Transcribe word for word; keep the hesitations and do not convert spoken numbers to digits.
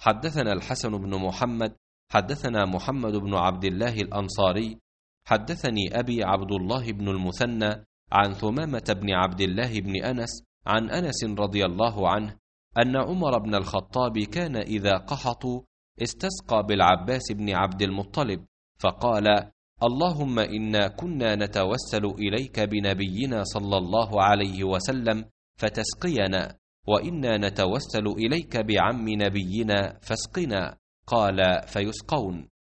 حدثنا الحسن بن محمد حدثنا محمد بن عبد الله الأنصاري حدثني أبي عبد الله بن المثنى عن ثمامة بن عبد الله بن أنس عن أنس رضي الله عنه أن عمر بن الخطاب كان إذا قحطوا استسقى بالعباس بن عبد المطلب فقال: اللهم إنا كنا نتوسل إليك بنبينا صلى الله عليه وسلم فتسقينا، وإنا نتوسل إليك بعم نبينا فاسقنا. قال: فيسقون.